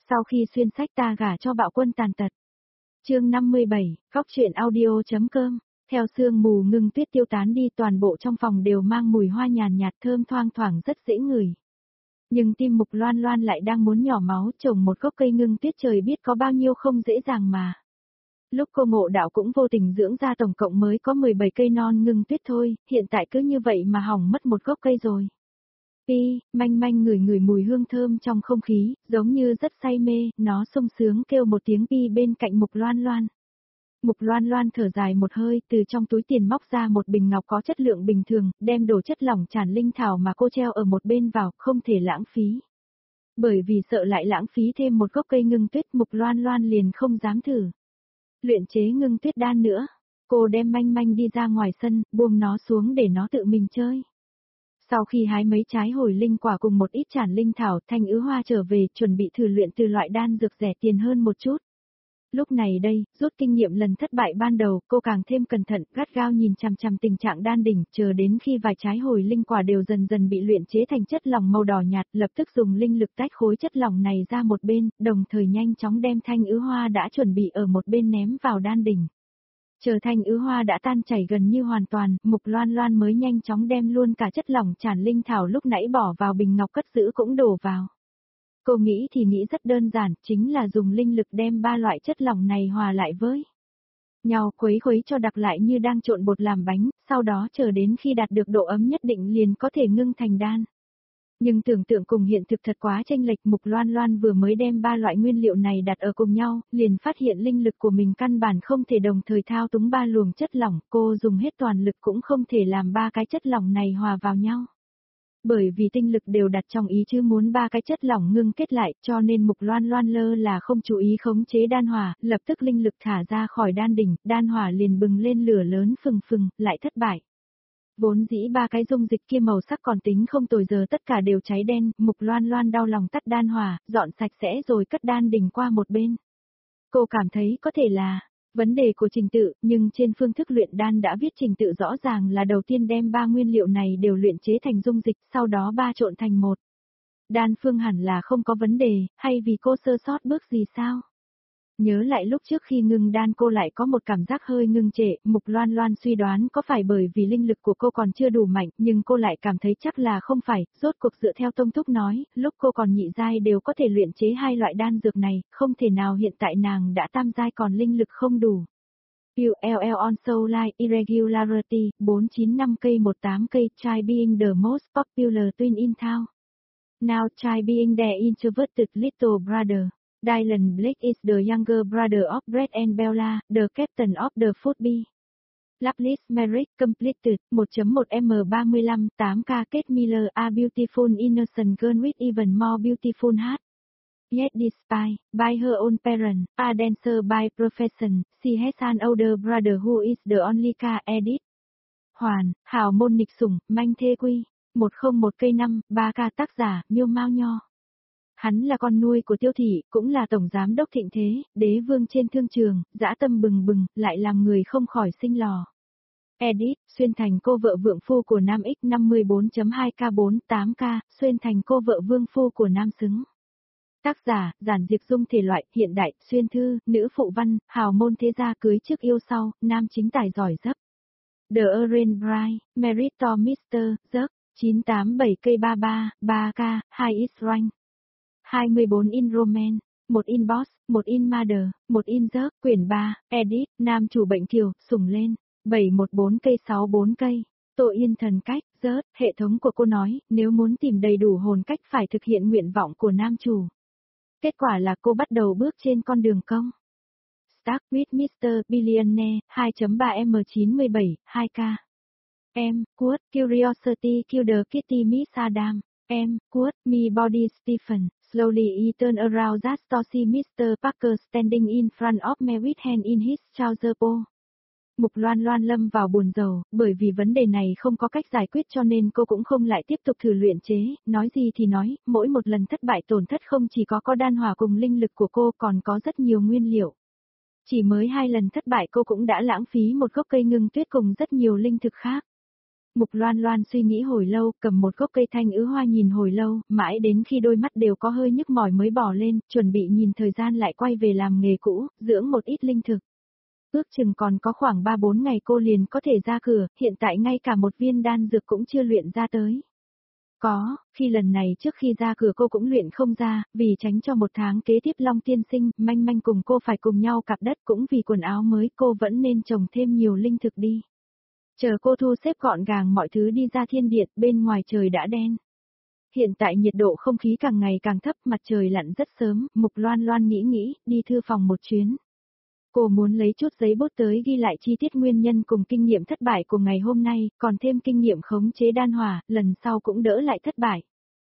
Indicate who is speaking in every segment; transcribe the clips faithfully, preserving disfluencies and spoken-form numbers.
Speaker 1: Sau khi xuyên sách ta gả cho bạo quân tàn tật. Chương năm mươi bảy, góc truyện audio.com. Theo sương mù ngưng tuyết tiêu tán đi, toàn bộ trong phòng đều mang mùi hoa nhàn nhạt thơm thoang thoảng rất dễ ngửi. Nhưng tim Mục Loan Loan lại đang muốn nhỏ máu, trồng một gốc cây ngưng tuyết trời biết có bao nhiêu không dễ dàng mà. Lúc cô ngộ đạo cũng vô tình dưỡng ra tổng cộng mới có mười bảy cây non ngưng tuyết thôi, hiện tại cứ như vậy mà hỏng mất một gốc cây rồi. Pi, manh manh ngửi ngửi mùi hương thơm trong không khí, giống như rất say mê, nó sung sướng kêu một tiếng pi bên cạnh Mục Loan Loan. Mục Loan Loan thở dài một hơi, từ trong túi tiền móc ra một bình ngọc có chất lượng bình thường, đem đổ chất lỏng tràn linh thảo mà cô treo ở một bên vào, không thể lãng phí. Bởi vì sợ lại lãng phí thêm một gốc cây ngưng tuyết, Mục Loan Loan liền không dám thử. Luyện chế ngưng tuyết đan nữa, cô đem manh manh đi ra ngoài sân, buông nó xuống để nó tự mình chơi. Sau khi hái mấy trái hồi linh quả cùng một ít tràn linh thảo, Thanh Ứ Hoa trở về, chuẩn bị thử luyện từ loại đan dược rẻ tiền hơn một chút. Lúc này đây, rút kinh nghiệm lần thất bại ban đầu, cô càng thêm cẩn thận, gắt gao nhìn chằm chằm tình trạng đan đỉnh, chờ đến khi vài trái hồi linh quả đều dần dần bị luyện chế thành chất lỏng màu đỏ nhạt, lập tức dùng linh lực tách khối chất lỏng này ra một bên, đồng thời nhanh chóng đem Thanh Ứ Hoa đã chuẩn bị ở một bên ném vào đan đỉnh. Chờ Thanh Ứ Hoa đã tan chảy gần như hoàn toàn, Mục Loan Loan mới nhanh chóng đem luôn cả chất lỏng tràn linh thảo lúc nãy bỏ vào bình ngọc cất giữ cũng đổ vào. Cô nghĩ thì nghĩ rất đơn giản, chính là dùng linh lực đem ba loại chất lỏng này hòa lại với nhau, khuấy khuấy cho đặc lại như đang trộn bột làm bánh, sau đó chờ đến khi đạt được độ ấm nhất định liền có thể ngưng thành đan. Nhưng tưởng tượng cùng hiện thực thật quá chênh lệch, Mục Loan Loan vừa mới đem ba loại nguyên liệu này đặt ở cùng nhau, liền phát hiện linh lực của mình căn bản không thể đồng thời thao túng ba luồng chất lỏng, cô dùng hết toàn lực cũng không thể làm ba cái chất lỏng này hòa vào nhau. Bởi vì tinh lực đều đặt trong ý chứ muốn ba cái chất lỏng ngưng kết lại, cho nên Mục Loan Loan lơ là không chú ý khống chế đan hỏa, lập tức linh lực thả ra khỏi đan đỉnh, đan hỏa liền bừng lên lửa lớn phừng phừng, lại thất bại. Vốn dĩ ba cái dung dịch kia màu sắc còn tính không tồi, giờ tất cả đều cháy đen, Mục Loan Loan đau lòng tắt đan hỏa, dọn sạch sẽ rồi cất đan đỉnh qua một bên. Cô cảm thấy có thể là vấn đề của trình tự, nhưng trên phương thức luyện đan đã viết trình tự rõ ràng là đầu tiên đem ba nguyên liệu này đều luyện chế thành dung dịch, sau đó ba trộn thành một. Đan phương hẳn là không có vấn đề, hay vì cô sơ sót bước gì sao? Nhớ lại lúc trước khi ngưng đan cô lại có một cảm giác hơi ngưng trệ, Mục Loan Loan suy đoán có phải bởi vì linh lực của cô còn chưa đủ mạnh, nhưng cô lại cảm thấy chắc là không phải, rốt cuộc dựa theo Tông Thúc nói, lúc cô còn nhị giai đều có thể luyện chế hai loại đan dược này, không thể nào hiện tại nàng đã tam giai còn linh lực không đủ. u lờ lờ on soul line irregularity, bốn chín năm cây một tám cây, try being the most popular twin in town. Now try being the introverted little brother. Dylan Blake is the younger brother of Brett and Bella, the captain of the Football. Lapis Merrick completed, một chấm một em ba mươi lăm, tám K Kate Miller, a beautiful innocent girl with even more beautiful heart. Yet despite, by her own parents, a dancer by profession, she has an older brother who is the only K edit. Hoàn, hào môn nghịch sủng, manh thê quy, một không một cây năm, ba K tác giả, Miêu Mao Nho. Hắn là con nuôi của Tiêu Thị, cũng là tổng giám đốc thịnh thế, đế vương trên thương trường, dã tâm bừng bừng, lại làm người không khỏi sinh lò. Edit, xuyên thành cô vợ vượng phu của Nam X năm mươi bốn chấm hai K bốn tám K, xuyên thành cô vợ vương phu của Nam xứng. Tác giả, Giản Diệp Dung thể loại, hiện đại, xuyên thư, nữ phụ văn, hào môn thế gia cưới trước yêu sau, nam chính tài giỏi dấp. The Orange Bride, Merit to mister Zuck, chín tám bảy cây ba ba, ba K, hai X rank. hai mươi bốn in Roman, một in Boss, một in Mother, một in Zuck, quyển ba, Edit, nam chủ bệnh thiểu, sủng lên, bảy một bốn cây sáu bốn cây. Tô Yên thần cách, rớt, hệ thống của cô nói, nếu muốn tìm đầy đủ hồn cách phải thực hiện nguyện vọng của nam chủ. Kết quả là cô bắt đầu bước trên con đường công. Start with mister Billionaire, hai chấm ba em chín bảy, hai K. Em, Quote, Curiosity Killer Kitty Miss Adam. Em, Quote, Me Body Stephen, slowly he turned around that to see mister Parker standing in front of me with hand in his trouser pocket. Mục Loan Loan lâm vào buồn rầu, bởi vì vấn đề này không có cách giải quyết cho nên cô cũng không lại tiếp tục thử luyện chế, nói gì thì nói, mỗi một lần thất bại tổn thất không chỉ có có đan hỏa cùng linh lực của cô còn có rất nhiều nguyên liệu. Chỉ mới hai lần thất bại cô cũng đã lãng phí một gốc cây ngưng tuyết cùng rất nhiều linh thực khác. Mục Loan Loan suy nghĩ hồi lâu, cầm một gốc cây thanh ứ hoa nhìn hồi lâu, mãi đến khi đôi mắt đều có hơi nhức mỏi mới bỏ lên, chuẩn bị nhìn thời gian lại quay về làm nghề cũ, dưỡng một ít linh thực. Ước chừng còn có khoảng ba bốn ngày cô liền có thể ra cửa, hiện tại ngay cả một viên đan dược cũng chưa luyện ra tới. Có, khi lần này trước khi ra cửa cô cũng luyện không ra, vì tránh cho một tháng kế tiếp Long Tiên Sinh, manh manh cùng cô phải cùng nhau cặp đất cũng vì quần áo mới cô vẫn nên trồng thêm nhiều linh thực đi. Chờ cô thu xếp gọn gàng mọi thứ đi ra thiên điện, bên ngoài trời đã đen. Hiện tại nhiệt độ không khí càng ngày càng thấp, mặt trời lặn rất sớm, Mục Loan Loan nghĩ nghĩ, đi thư phòng một chuyến. Cô muốn lấy chút giấy bút tới ghi lại chi tiết nguyên nhân cùng kinh nghiệm thất bại của ngày hôm nay, còn thêm kinh nghiệm khống chế đan hỏa, lần sau cũng đỡ lại thất bại.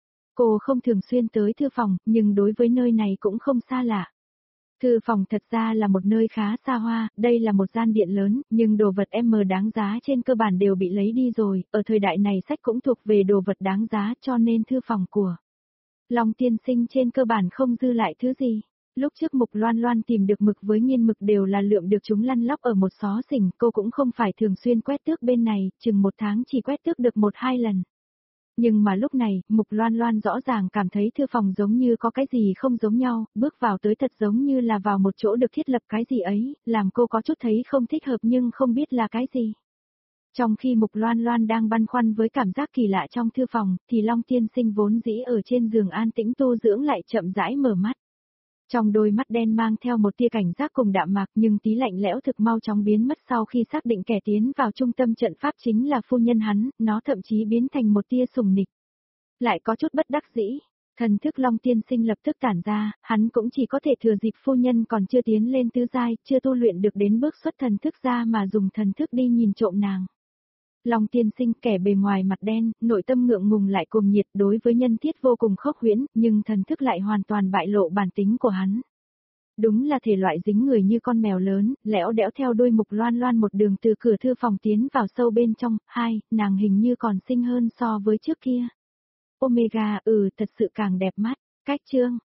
Speaker 1: Cô không thường xuyên tới thư phòng, nhưng đối với nơi này cũng không xa lạ. Thư phòng thật ra là một nơi khá xa hoa, đây là một gian điện lớn, nhưng đồ vật M đáng giá trên cơ bản đều bị lấy đi rồi, ở thời đại này sách cũng thuộc về đồ vật đáng giá cho nên thư phòng của Long Tiên Sinh trên cơ bản không dư lại thứ gì. Lúc trước Mục Loan Loan tìm được mực với nghiên mực đều là lượm được chúng lăn lóc ở một xó xỉnh, cô cũng không phải thường xuyên quét tước bên này, chừng một tháng chỉ quét tước được một hai lần. Nhưng mà lúc này, Mục Loan Loan rõ ràng cảm thấy thư phòng giống như có cái gì không giống nhau, bước vào tới thật giống như là vào một chỗ được thiết lập cái gì ấy, làm cô có chút thấy không thích hợp nhưng không biết là cái gì. Trong khi Mục Loan Loan đang băn khoăn với cảm giác kỳ lạ trong thư phòng, thì Long Tiên Sinh vốn dĩ ở trên giường an tĩnh tu dưỡng lại chậm rãi mở mắt. Trong đôi mắt đen mang theo một tia cảnh giác cùng đạm mạc nhưng tí lạnh lẽo thực mau chóng biến mất sau khi xác định kẻ tiến vào trung tâm trận pháp chính là phu nhân hắn, nó thậm chí biến thành một tia sùng nịch. Lại có chút bất đắc dĩ, thần thức Long Tiên Sinh lập tức tản ra, hắn cũng chỉ có thể thừa dịp phu nhân còn chưa tiến lên tứ giai, chưa tu luyện được đến bước xuất thần thức ra mà dùng thần thức đi nhìn trộm nàng. Long Tiên Sinh kẻ bề ngoài mặt đen, nội tâm ngượng ngùng lại cùng nhiệt đối với nhân thiết vô cùng khốc huyễn, nhưng thần thức lại hoàn toàn bại lộ bản tính của hắn. Đúng là thể loại dính người như con mèo lớn, lẽo đẽo theo đuôi Mục Loan Loan một đường từ cửa thư phòng tiến vào sâu bên trong, hai, nàng hình như còn xinh hơn so với trước kia. Omega, ừ, thật sự càng đẹp mắt, cách chương.